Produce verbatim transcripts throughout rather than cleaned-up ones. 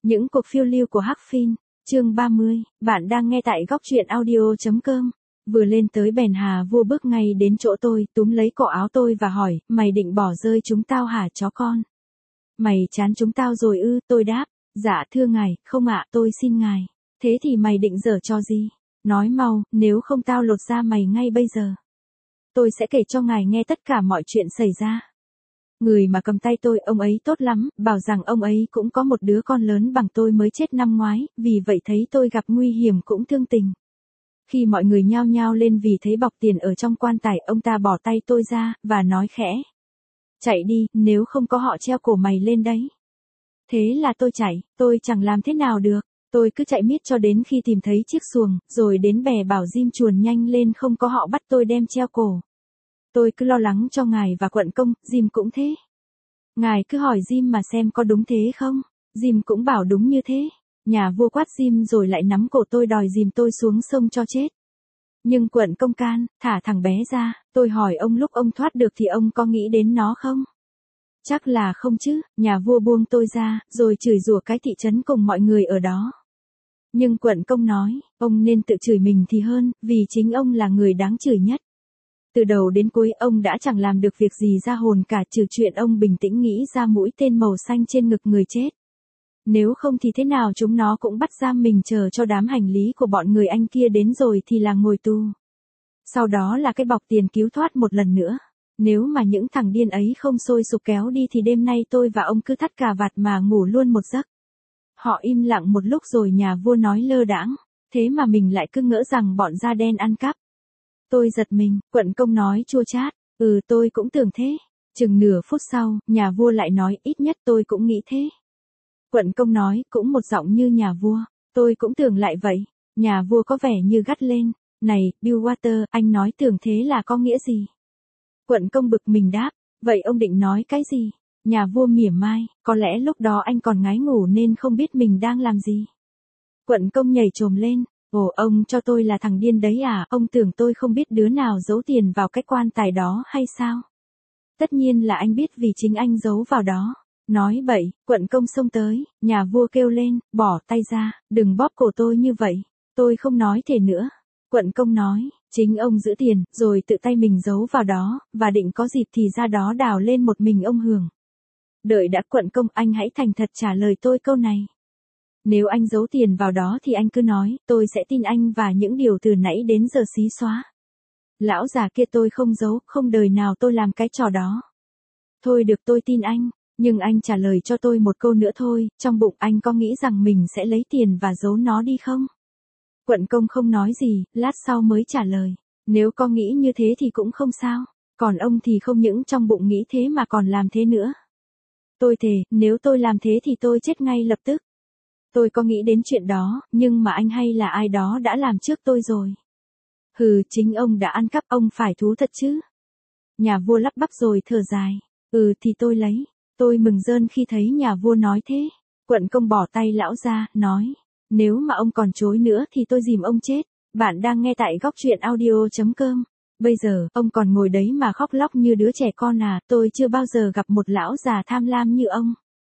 Những cuộc phiêu lưu của Hắc Phin, chương ba mươi, bạn đang nghe tại góc truyện audio.com. Vừa lên tới bèn Hà Vua bước ngay đến chỗ tôi, túm lấy cổ áo tôi và hỏi, mày định bỏ rơi chúng tao hả chó con? Mày chán chúng tao rồi ư? Tôi đáp, dạ thưa ngài, không ạ, tôi xin ngài. Thế thì mày định giở trò gì? Nói mau, nếu không tao lột da mày ngay bây giờ. Tôi sẽ kể cho ngài nghe tất cả mọi chuyện xảy ra. Người mà cầm tay tôi, ông ấy tốt lắm, bảo rằng ông ấy cũng có một đứa con lớn bằng tôi mới chết năm ngoái, vì vậy thấy tôi gặp nguy hiểm cũng thương tình. Khi mọi người nhao nhao lên vì thấy bọc tiền ở trong quan tài, ông ta bỏ tay tôi ra, và nói khẽ. Chạy đi, nếu không có họ treo cổ mày lên đấy. Thế là tôi chạy, tôi chẳng làm thế nào được, tôi cứ chạy miết cho đến khi tìm thấy chiếc xuồng, rồi đến bè bảo Jim chuồn nhanh lên không có họ bắt tôi đem treo cổ. Tôi cứ lo lắng cho ngài và quận công, Jim cũng thế. Ngài cứ hỏi Jim mà xem có đúng thế không? Jim cũng bảo đúng như thế. Nhà vua quát Jim rồi lại nắm cổ tôi đòi dìm tôi xuống sông cho chết. Nhưng quận công can, thả thằng bé ra, tôi hỏi ông lúc ông thoát được thì ông có nghĩ đến nó không? Chắc là không chứ, nhà vua buông tôi ra, rồi chửi rủa cái thị trấn cùng mọi người ở đó. Nhưng quận công nói, ông nên tự chửi mình thì hơn, vì chính ông là người đáng chửi nhất. Từ đầu đến cuối ông đã chẳng làm được việc gì ra hồn cả, trừ chuyện ông bình tĩnh nghĩ ra mũi tên màu xanh trên ngực người chết. Nếu không thì thế nào chúng nó cũng bắt giam mình chờ cho đám hành lý của bọn người Anh kia đến rồi thì là ngồi tù. Sau đó là cái bọc tiền cứu thoát một lần nữa. Nếu mà những thằng điên ấy không sôi sục kéo đi thì đêm nay tôi và ông cứ thắt cà vạt mà ngủ luôn một giấc. Họ im lặng một lúc rồi nhà vua nói lơ đãng, thế mà mình lại cứ ngỡ rằng bọn da đen ăn cắp. Tôi giật mình, quận công nói chua chát, ừ tôi cũng tưởng thế. Chừng nửa phút sau, nhà vua lại nói ít nhất tôi cũng nghĩ thế. Quận công nói cũng một giọng như nhà vua, tôi cũng tưởng lại vậy. Nhà vua có vẻ như gắt lên, này, Bill Water, anh nói tưởng thế là có nghĩa gì? Quận công bực mình đáp, vậy ông định nói cái gì? Nhà vua mỉa mai, có lẽ lúc đó anh còn ngái ngủ nên không biết mình đang làm gì. Quận công nhảy chồm lên. Ồ, ông cho tôi là thằng điên đấy à, ông tưởng tôi không biết đứa nào giấu tiền vào cái quan tài đó hay sao? Tất nhiên là anh biết vì chính anh giấu vào đó. Nói bậy, quận công xông tới, nhà vua kêu lên, bỏ tay ra, đừng bóp cổ tôi như vậy, tôi không nói thể nữa. Quận công nói, chính ông giữ tiền, rồi tự tay mình giấu vào đó, và định có dịp thì ra đó đào lên một mình ông hưởng. Đợi đã quận công, anh hãy thành thật trả lời tôi câu này. Nếu anh giấu tiền vào đó thì anh cứ nói, tôi sẽ tin anh và những điều từ nãy đến giờ xí xóa. Lão già kia tôi không giấu, không đời nào tôi làm cái trò đó. Thôi được tôi tin anh, nhưng anh trả lời cho tôi một câu nữa thôi, trong bụng anh có nghĩ rằng mình sẽ lấy tiền và giấu nó đi không? Quận công không nói gì, lát sau mới trả lời, nếu có nghĩ như thế thì cũng không sao, còn ông thì không những trong bụng nghĩ thế mà còn làm thế nữa. Tôi thề, nếu tôi làm thế thì tôi chết ngay lập tức. Tôi có nghĩ đến chuyện đó, nhưng mà anh hay là ai đó đã làm trước tôi rồi. Hừ, chính ông đã ăn cắp, ông phải thú thật chứ. Nhà vua lắp bắp rồi thở dài. Ừ thì tôi lấy. Tôi mừng rơn khi thấy nhà vua nói thế. Quận công bỏ tay lão ra, nói. Nếu mà ông còn chối nữa thì tôi dìm ông chết. Bạn đang nghe tại góc truyện audio.com. Bây giờ, ông còn ngồi đấy mà khóc lóc như đứa trẻ con à, tôi chưa bao giờ gặp một lão già tham lam như ông.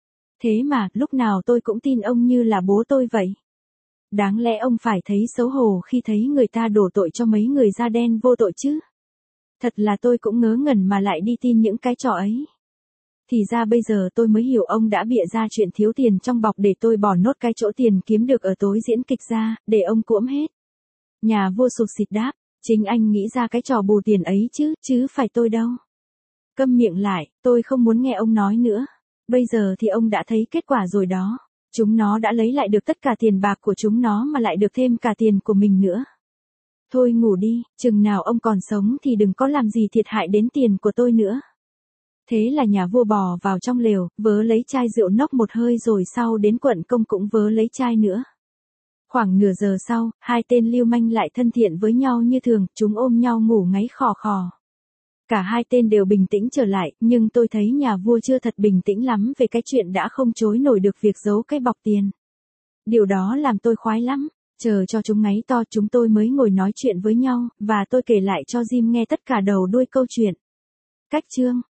Thế mà, lúc nào tôi cũng tin ông như là bố tôi vậy. Đáng lẽ ông phải thấy xấu hổ khi thấy người ta đổ tội cho mấy người da đen vô tội chứ. Thật là tôi cũng ngớ ngẩn mà lại đi tin những cái trò ấy. Thì ra bây giờ tôi mới hiểu ông đã bịa ra chuyện thiếu tiền trong bọc để tôi bỏ nốt cái chỗ tiền kiếm được ở tối diễn kịch ra, để ông cuỗm hết. Nhà vua sụt xịt đáp, chính anh nghĩ ra cái trò bù tiền ấy chứ, chứ phải tôi đâu. Câm miệng lại, tôi không muốn nghe ông nói nữa. Bây giờ thì ông đã thấy kết quả rồi đó. Chúng nó đã lấy lại được tất cả tiền bạc của chúng nó mà lại được thêm cả tiền của mình nữa. Thôi ngủ đi, chừng nào ông còn sống thì đừng có làm gì thiệt hại đến tiền của tôi nữa. Thế là nhà vua bò vào trong lều, vớ lấy chai rượu nốc một hơi rồi sau đến quận công cũng vớ lấy chai nữa. Khoảng nửa giờ sau, hai tên lưu manh lại thân thiện với nhau như thường, chúng ôm nhau ngủ ngáy khò khò. Cả hai tên đều bình tĩnh trở lại, nhưng tôi thấy nhà vua chưa thật bình tĩnh lắm về cái chuyện đã không chối nổi được việc giấu cái bọc tiền. Điều đó làm tôi khoái lắm, chờ cho chúng ngáy to chúng tôi mới ngồi nói chuyện với nhau, và tôi kể lại cho Jim nghe tất cả đầu đuôi câu chuyện. Cách chương